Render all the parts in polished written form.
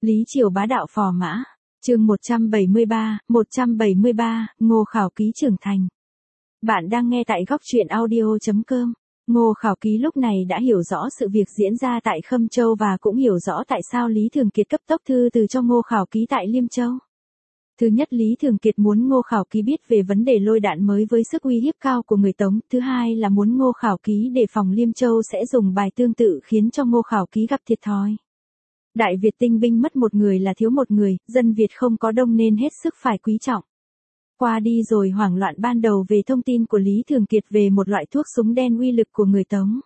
Lý Triều bá đạo phò mã. Chương 173, Ngô Khảo Ký trưởng thành. Bạn đang nghe tại góc truyện audio.com. Ngô Khảo Ký lúc này đã hiểu rõ sự việc diễn ra tại Khâm Châu và cũng hiểu rõ tại sao Lý Thường Kiệt cấp tốc thư từ cho Ngô Khảo Ký tại Liêm Châu. Thứ nhất, Lý Thường Kiệt muốn Ngô Khảo Ký biết về vấn đề lôi đạn mới với sức uy hiếp cao của người Tống. Thứ hai là muốn Ngô Khảo Ký đề phòng Liêm Châu sẽ dùng bài tương tự khiến cho Ngô Khảo Ký gặp thiệt thòi. Đại Việt tinh binh mất một người là thiếu một người, dân Việt không có đông nên hết sức phải quý trọng. Qua đi rồi hoảng loạn ban đầu về thông tin của Lý Thường Kiệt về một loại thuốc súng đen uy lực của người Tống.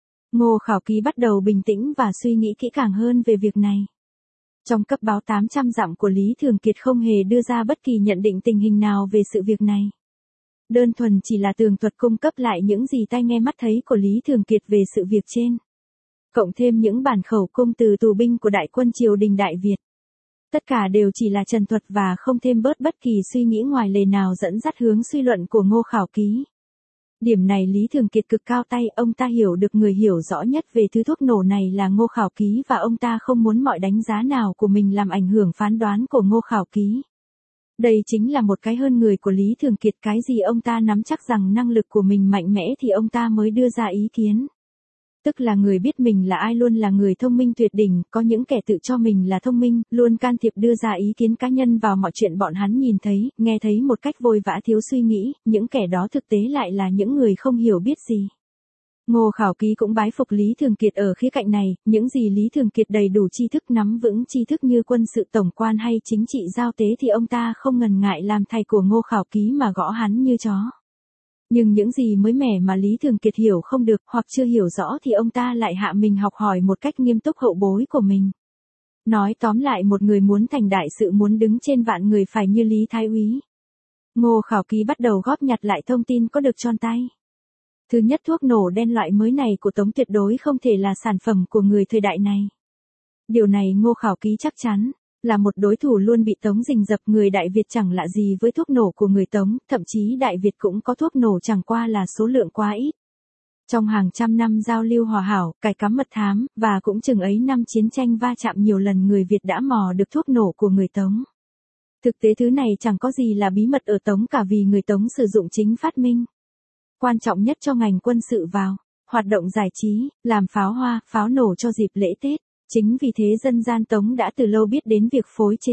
Ngô Khảo Ký bắt đầu bình tĩnh và suy nghĩ kỹ càng hơn về việc này. Trong cấp báo 800 dặm của Lý Thường Kiệt không hề đưa ra bất kỳ nhận định tình hình nào về sự việc này. Đơn thuần chỉ là tường thuật cung cấp lại những gì tai nghe mắt thấy của Lý Thường Kiệt về sự việc trên. Cộng thêm những bản khẩu cung từ tù binh của đại quân triều đình Đại Việt. Tất cả đều chỉ là trần thuật và không thêm bớt bất kỳ suy nghĩ ngoài lề nào dẫn dắt hướng suy luận của Ngô Khảo Ký. Điểm này Lý Thường Kiệt cực cao tay, ông ta hiểu được người hiểu rõ nhất về thứ thuốc nổ này là Ngô Khảo Ký và ông ta không muốn mọi đánh giá nào của mình làm ảnh hưởng phán đoán của Ngô Khảo Ký. Đây chính là một cái hơn người của Lý Thường Kiệt, cái gì ông ta nắm chắc rằng năng lực của mình mạnh mẽ thì ông ta mới đưa ra ý kiến. Tức là người biết mình là ai luôn là người thông minh tuyệt đỉnh, có những kẻ tự cho mình là thông minh, luôn can thiệp đưa ra ý kiến cá nhân vào mọi chuyện bọn hắn nhìn thấy, nghe thấy một cách vội vã thiếu suy nghĩ, những kẻ đó thực tế lại là những người không hiểu biết gì. Ngô Khảo Ký cũng bái phục Lý Thường Kiệt ở khía cạnh này, những gì Lý Thường Kiệt đầy đủ tri thức nắm vững tri thức như quân sự tổng quan hay chính trị giao tế thì ông ta không ngần ngại làm thầy của Ngô Khảo Ký mà gõ hắn như chó. Nhưng những gì mới mẻ mà Lý Thường Kiệt hiểu không được hoặc chưa hiểu rõ thì ông ta lại hạ mình học hỏi một cách nghiêm túc hậu bối của mình. Nói tóm lại, một người muốn thành đại sự, muốn đứng trên vạn người phải như Lý Thái Úy. Ngô Khảo Ký bắt đầu góp nhặt lại thông tin có được tròn tay. Thứ nhất, thuốc nổ đen loại mới này của Tống tuyệt đối không thể là sản phẩm của người thời đại này. Điều này Ngô Khảo Ký chắc chắn. Là một đối thủ luôn bị Tống rình rập, người Đại Việt chẳng lạ gì với thuốc nổ của người Tống, thậm chí Đại Việt cũng có thuốc nổ, chẳng qua là số lượng quá ít. Trong hàng trăm năm giao lưu hòa hảo, cài cắm mật thám, và cũng chừng ấy năm chiến tranh va chạm nhiều lần, người Việt đã mò được thuốc nổ của người Tống. Thực tế thứ này chẳng có gì là bí mật ở Tống cả, vì người Tống sử dụng chính phát minh. Quan trọng nhất cho ngành quân sự vào, hoạt động giải trí, làm pháo hoa, pháo nổ cho dịp lễ Tết. Chính vì thế dân gian Tống đã từ lâu biết đến việc phối chế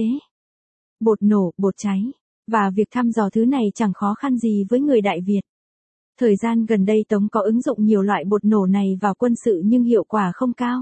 bột nổ, bột cháy, và việc thăm dò thứ này chẳng khó khăn gì với người Đại Việt. Thời gian gần đây Tống có ứng dụng nhiều loại bột nổ này vào quân sự nhưng hiệu quả không cao.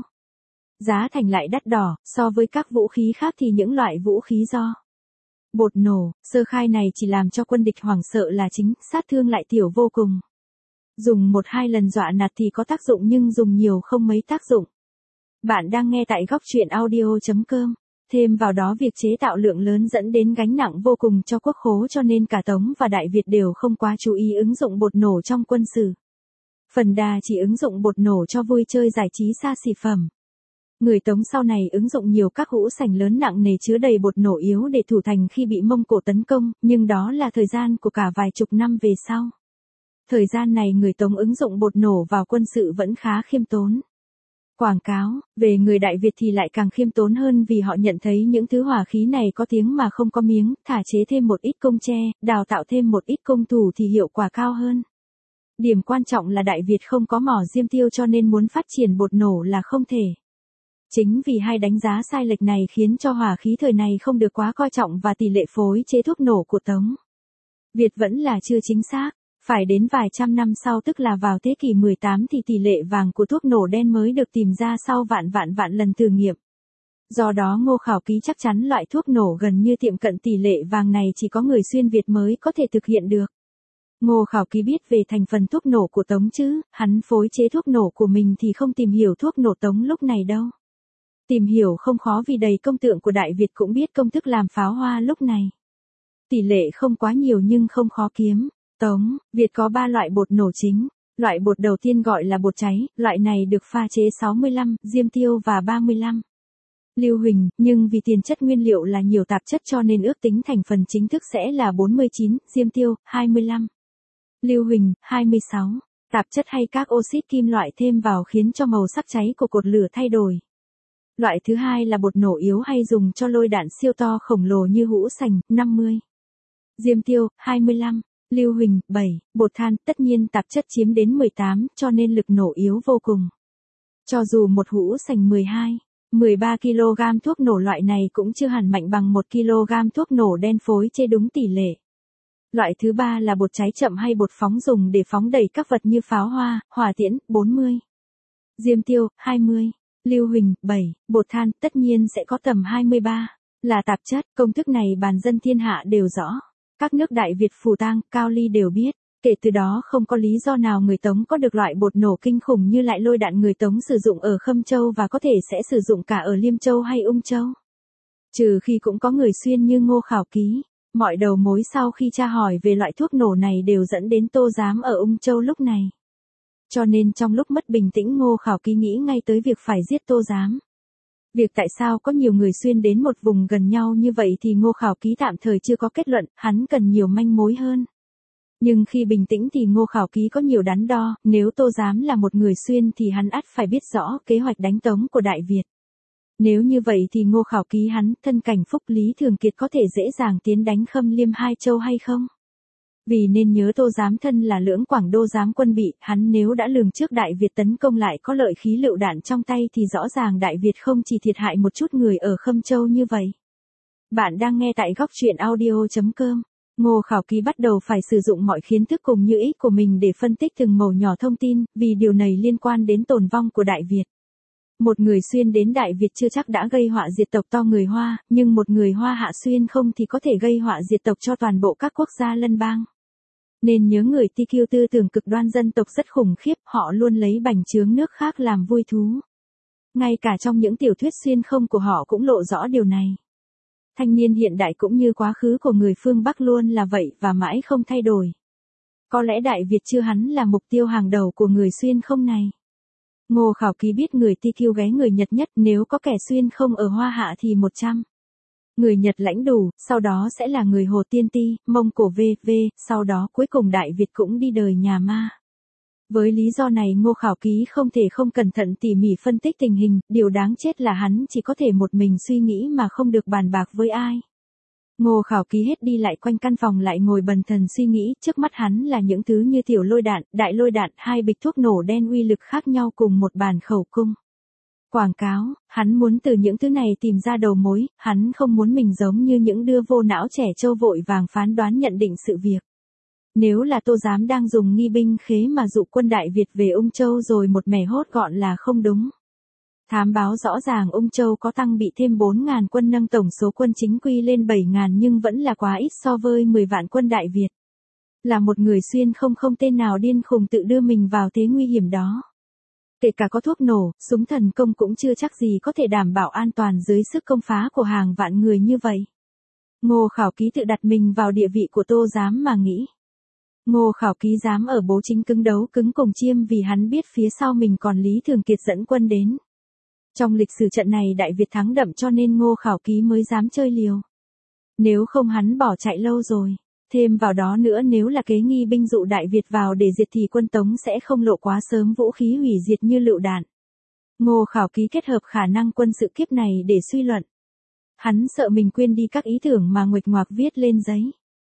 Giá thành lại đắt đỏ, so với các vũ khí khác thì những loại vũ khí do bột nổ, sơ khai này chỉ làm cho quân địch hoảng sợ là chính, sát thương lại tiểu vô cùng. Dùng 1-2 lần dọa nạt thì có tác dụng nhưng dùng nhiều không mấy tác dụng. Bạn đang nghe tại góc truyện audio.com. Thêm vào đó việc chế tạo lượng lớn dẫn đến gánh nặng vô cùng cho quốc khố, cho nên cả Tống và Đại Việt đều không quá chú ý ứng dụng bột nổ trong quân sự. Phần đa chỉ ứng dụng bột nổ cho vui chơi giải trí xa xỉ phẩm. Người Tống sau này ứng dụng nhiều các hũ sành lớn nặng nề chứa đầy bột nổ yếu để thủ thành khi bị Mông Cổ tấn công, nhưng đó là thời gian của cả vài chục năm về sau. Thời gian này người Tống ứng dụng bột nổ vào quân sự vẫn khá khiêm tốn. Quảng cáo về người Đại Việt thì lại càng khiêm tốn hơn, vì họ nhận thấy những thứ hỏa khí này có tiếng mà không có miếng, thả chế thêm một ít công tre, đào tạo thêm một ít công thủ thì hiệu quả cao hơn. Điểm quan trọng là Đại Việt không có mỏ diêm tiêu cho nên muốn phát triển bột nổ là không thể. Chính vì hai đánh giá sai lệch này khiến cho hỏa khí thời này không được quá coi trọng và tỷ lệ phối chế thuốc nổ của Tống Việt vẫn là chưa chính xác. Phải đến vài trăm năm sau, tức là vào thế kỷ 18 thì tỷ lệ vàng của thuốc nổ đen mới được tìm ra sau vạn lần thử nghiệm. Do đó Ngô Khảo Ký chắc chắn loại thuốc nổ gần như tiệm cận tỷ lệ vàng này chỉ có người xuyên Việt mới có thể thực hiện được. Ngô Khảo Ký biết về thành phần thuốc nổ của Tống chứ, hắn phối chế thuốc nổ của mình thì không tìm hiểu thuốc nổ Tống lúc này đâu. Tìm hiểu không khó vì đầy công tượng của Đại Việt cũng biết công thức làm pháo hoa lúc này. Tỷ lệ không quá nhiều nhưng không khó kiếm. Tống Việt có 3 loại bột nổ chính. Loại bột đầu tiên gọi là bột cháy, loại này được pha chế 65, diêm tiêu và 35. Lưu huỳnh, nhưng vì tiền chất nguyên liệu là nhiều tạp chất cho nên ước tính thành phần chính thức sẽ là 49, diêm tiêu, 25. Lưu huỳnh, 26. Tạp chất hay các oxit kim loại thêm vào khiến cho màu sắc cháy của cột lửa thay đổi. Loại thứ hai là bột nổ yếu hay dùng cho lôi đạn siêu to khổng lồ như hũ sành, 50. Diêm tiêu, 25. Lưu huỳnh, 7. Bột than, tất nhiên tạp chất chiếm đến 18, cho nên lực nổ yếu vô cùng. Cho dù một hũ sành 13 kg thuốc nổ loại này cũng chưa hẳn mạnh bằng 1 kg thuốc nổ đen phối chê đúng tỷ lệ. Loại thứ ba là bột cháy chậm hay bột phóng dùng để phóng đẩy các vật như pháo hoa, hỏa tiễn, 40. Diêm tiêu, 20. Lưu huỳnh, 7. Bột than, tất nhiên sẽ có tầm 23. Là tạp chất, công thức này bàn dân thiên hạ đều rõ. Các nước Đại Việt Phù Tang, Cao Ly đều biết. Kể từ đó không có lý do nào người Tống có được loại bột nổ kinh khủng như lại lôi đạn người Tống sử dụng ở Khâm Châu và có thể sẽ sử dụng cả ở Liêm Châu hay Ung Châu. Trừ khi cũng có người xuyên như Ngô Khảo Ký. Mọi đầu mối sau khi tra hỏi về loại thuốc nổ này đều dẫn đến Tô Giám ở Ung Châu lúc này. Cho nên trong lúc mất bình tĩnh Ngô Khảo Ký nghĩ ngay tới việc phải giết Tô Giám. Việc tại sao có nhiều người xuyên đến một vùng gần nhau như vậy thì Ngô Khảo Ký tạm thời chưa có kết luận, hắn cần nhiều manh mối hơn. Nhưng khi bình tĩnh thì Ngô Khảo Ký có nhiều đắn đo, nếu Tô Giám là một người xuyên thì hắn ắt phải biết rõ kế hoạch đánh Tống của Đại Việt. Nếu như vậy thì Ngô Khảo Ký hắn, thân cảnh Phúc Lý Thường Kiệt có thể dễ dàng tiến đánh Khâm Liêm hai châu hay không? Vì nên nhớ Tô Giám thân là Lưỡng Quảng Đô Giám quân bị, hắn nếu đã lường trước Đại Việt tấn công lại có lợi khí lựu đạn trong tay thì rõ ràng Đại Việt không chỉ thiệt hại một chút người ở Khâm Châu như vậy. Bạn đang nghe tại góc truyện audio.com. Ngô Khảo Ký bắt đầu phải sử dụng mọi kiến thức cùng như ý của mình để phân tích từng mẩu nhỏ thông tin, vì điều này liên quan đến tồn vong của Đại Việt. Một người xuyên đến Đại Việt chưa chắc đã gây họa diệt tộc to người Hoa, nhưng một người Hoa hạ xuyên không thì có thể gây họa diệt tộc cho toàn bộ các quốc gia lân bang. Nên nhớ người TQ tư tưởng cực đoan dân tộc rất khủng khiếp, họ luôn lấy bành trướng nước khác làm vui thú. Ngay cả trong những tiểu thuyết xuyên không của họ cũng lộ rõ điều này. Thanh niên hiện đại cũng như quá khứ của người phương Bắc luôn là vậy và mãi không thay đổi. Có lẽ Đại Việt chưa hắn là mục tiêu hàng đầu của người xuyên không này. Ngô Khảo Ký biết người TQ ghé người Nhật nhất, nếu có kẻ xuyên không ở Hoa Hạ thì 100. Người Nhật lãnh đủ, sau đó sẽ là người Hồ Tiên Ti, Mông Cổ VV, sau đó cuối cùng Đại Việt cũng đi đời nhà ma. Với lý do này Ngô Khảo Ký không thể không cẩn thận tỉ mỉ phân tích tình hình, điều đáng chết là hắn chỉ có thể một mình suy nghĩ mà không được bàn bạc với ai. Ngô Khảo Ký hết đi lại quanh căn phòng lại ngồi bần thần suy nghĩ, trước mắt hắn là những thứ như tiểu lôi đạn, đại lôi đạn, 2 bịch thuốc nổ đen uy lực khác nhau cùng một bàn khẩu cung. Quảng cáo, hắn muốn từ những thứ này tìm ra đầu mối, hắn không muốn mình giống như những đứa vô não trẻ trâu vội vàng phán đoán nhận định sự việc. Nếu là Tô Giám đang dùng nghi binh khế mà dụ quân Đại Việt về Ung Châu rồi một mẻ hốt gọn là không đúng. Thám báo rõ ràng Ung Châu có tăng bị thêm 4.000 quân nâng tổng số quân chính quy lên 7.000 nhưng vẫn là quá ít so với 10 vạn quân Đại Việt. Là một người xuyên không tên nào điên khùng tự đưa mình vào thế nguy hiểm đó. Kể cả có thuốc nổ, súng thần công cũng chưa chắc gì có thể đảm bảo an toàn dưới sức công phá của hàng vạn người như vậy. Ngô Khảo Ký tự đặt mình vào địa vị của Tô Giám mà nghĩ. Ngô Khảo Ký dám ở bố chính cứng đấu cứng cùng Chiêm vì hắn biết phía sau mình còn Lý Thường Kiệt dẫn quân đến. Trong lịch sử trận này Đại Việt thắng đậm cho nên Ngô Khảo Ký mới dám chơi liều. Nếu không hắn bỏ chạy lâu rồi. Thêm vào đó nữa nếu là kế nghi binh dụ Đại Việt vào để diệt thì quân Tống sẽ không lộ quá sớm vũ khí hủy diệt như lựu đạn. Ngô Khảo Ký kết hợp khả năng quân sự kiếp này để suy luận. Hắn sợ mình quên đi các ý tưởng mà nguệch ngoạc viết lên giấy.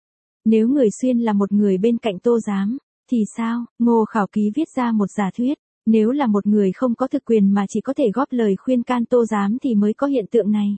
Nếu người xuyên là một người bên cạnh Tô Giám, thì sao? Ngô Khảo Ký viết ra một giả thuyết. Nếu là một người không có thực quyền mà chỉ có thể góp lời khuyên can Tô Giám thì mới có hiện tượng này.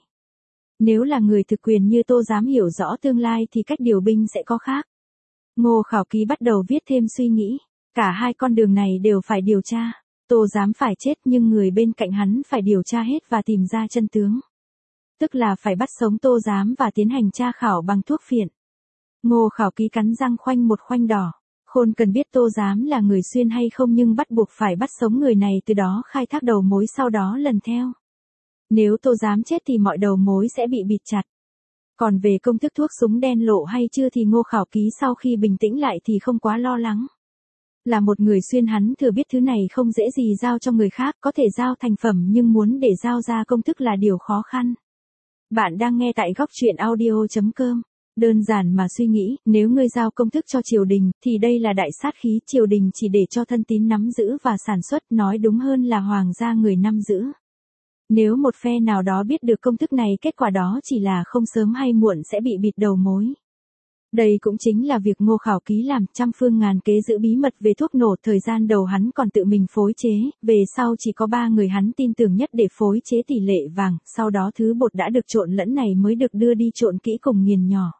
Nếu là người thực quyền như Tô Giám hiểu rõ tương lai thì cách điều binh sẽ có khác. Ngô Khảo Ký bắt đầu viết thêm suy nghĩ. Cả hai con đường này đều phải điều tra. Tô Giám phải chết nhưng người bên cạnh hắn phải điều tra hết và tìm ra chân tướng. Tức là phải bắt sống Tô Giám và tiến hành tra khảo bằng thuốc phiện. Ngô Khảo Ký cắn răng khoanh một khoanh đỏ. Khôn cần biết Tô Giám là người xuyên hay không nhưng bắt buộc phải bắt sống người này từ đó khai thác đầu mối sau đó lần theo. Nếu Tô Giám chết thì mọi đầu mối sẽ bị bịt chặt. Còn về công thức thuốc súng đen lộ hay chưa thì Ngô Khảo Ký sau khi bình tĩnh lại thì không quá lo lắng. Là một người xuyên hắn thừa biết thứ này không dễ gì giao cho người khác, có thể giao thành phẩm nhưng muốn để giao ra công thức là điều khó khăn. Bạn đang nghe tại góc truyện audio.com. Đơn giản mà suy nghĩ, nếu ngươi giao công thức cho triều đình, thì đây là đại sát khí, triều đình chỉ để cho thân tín nắm giữ và sản xuất, nói đúng hơn là hoàng gia người nắm giữ. Nếu một phe nào đó biết được công thức này, kết quả đó chỉ là không sớm hay muộn sẽ bị bịt đầu mối. Đây cũng chính là việc Ngô Khảo Ký làm, trăm phương ngàn kế giữ bí mật về thuốc nổ. Thời gian đầu hắn còn tự mình phối chế, về sau chỉ có 3 người hắn tin tưởng nhất để phối chế tỷ lệ vàng, sau đó thứ bột đã được trộn lẫn này mới được đưa đi trộn kỹ cùng nghiền nhỏ.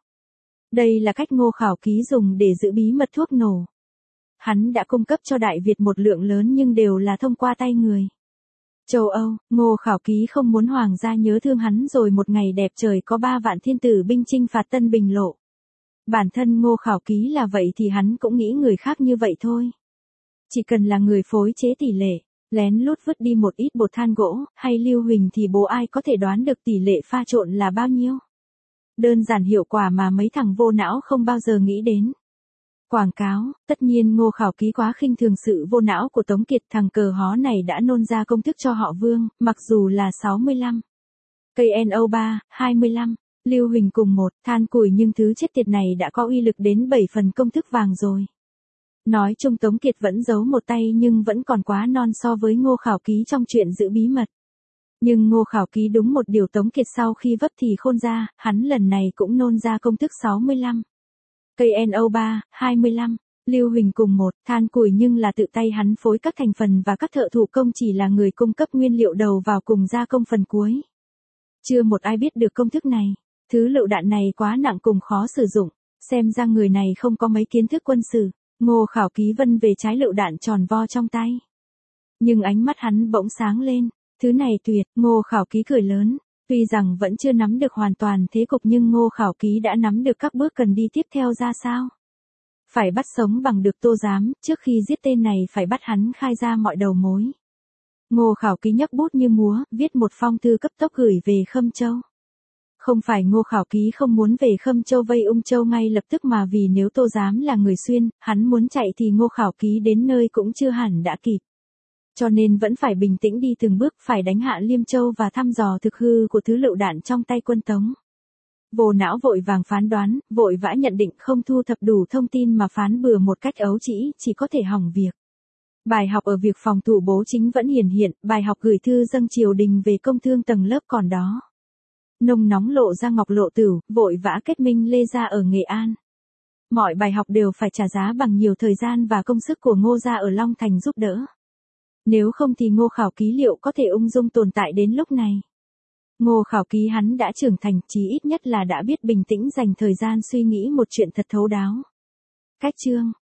Đây là cách Ngô Khảo Ký dùng để giữ bí mật thuốc nổ. Hắn đã cung cấp cho Đại Việt một lượng lớn nhưng đều là thông qua tay người châu Âu. Ngô Khảo Ký không muốn hoàng gia nhớ thương hắn rồi một ngày đẹp trời có 3 vạn thiên tử binh chinh phạt Tân Bình Lộ. Bản thân Ngô Khảo Ký là vậy thì hắn cũng nghĩ người khác như vậy thôi. Chỉ cần là người phối chế tỷ lệ, lén lút vứt đi một ít bột than gỗ, hay lưu huỳnh thì bố ai có thể đoán được tỷ lệ pha trộn là bao nhiêu. Đơn giản hiệu quả mà mấy thằng vô não không bao giờ nghĩ đến. Quảng cáo, tất nhiên Ngô Khảo Ký quá khinh thường sự vô não của Tống Kiệt, thằng cờ hó này đã nôn ra công thức cho họ Vương, mặc dù là 65. Cây NO3, 25. Lưu huỳnh cùng 1 than củi nhưng thứ chết tiệt này đã có uy lực đến 7 phần công thức vàng rồi. Nói chung Tống Kiệt vẫn giấu một tay nhưng vẫn còn quá non so với Ngô Khảo Ký trong chuyện giữ bí mật. Nhưng Ngô Khảo Ký đúng một điều, Tống Kiệt sau khi vấp thì khôn ra, hắn lần này cũng nôn ra công thức 65. Cây NO3, 25. Lưu huỳnh cùng 1 than củi nhưng là tự tay hắn phối các thành phần và các thợ thủ công chỉ là người cung cấp nguyên liệu đầu vào cùng gia công phần cuối. Chưa một ai biết được công thức này. Thứ lựu đạn này quá nặng cùng khó sử dụng, xem ra người này không có mấy kiến thức quân sự. Ngô Khảo Ký vân về trái lựu đạn tròn vo trong tay. Nhưng ánh mắt hắn bỗng sáng lên, thứ này tuyệt. Ngô Khảo Ký cười lớn, tuy rằng vẫn chưa nắm được hoàn toàn thế cục nhưng Ngô Khảo Ký đã nắm được các bước cần đi tiếp theo ra sao. Phải bắt sống bằng được Tô Giám, trước khi giết tên này phải bắt hắn khai ra mọi đầu mối. Ngô Khảo Ký nhấc bút như múa, viết một phong thư cấp tốc gửi về Khâm Châu. Không phải Ngô Khảo Ký không muốn về Khâm Châu vây Ung Châu ngay lập tức mà vì nếu Tô Giám là người Xuyên, hắn muốn chạy thì Ngô Khảo Ký đến nơi cũng chưa hẳn đã kịp. Cho nên vẫn phải bình tĩnh đi từng bước, phải đánh hạ Liêm Châu và thăm dò thực hư của thứ lựu đạn trong tay quân Tống. Vô não vội vàng phán đoán, vội vã nhận định, không thu thập đủ thông tin mà phán bừa một cách ấu trĩ, chỉ có thể hỏng việc. Bài học ở việc phòng thủ bố chính vẫn hiển hiện, bài học gửi thư dâng triều đình về công thương tầng lớp còn đó. Nông nóng lộ ra Ngọc Lộ Tửu, vội vã kết minh Lê Gia ở Nghệ An. Mọi bài học đều phải trả giá bằng nhiều thời gian và công sức của Ngô Gia ở Long Thành giúp đỡ. Nếu không thì Ngô Khảo Ký liệu có thể ung dung tồn tại đến lúc này. Ngô Khảo Ký hắn đã trưởng thành, chí ít nhất là đã biết bình tĩnh dành thời gian suy nghĩ một chuyện thật thấu đáo. Cách chương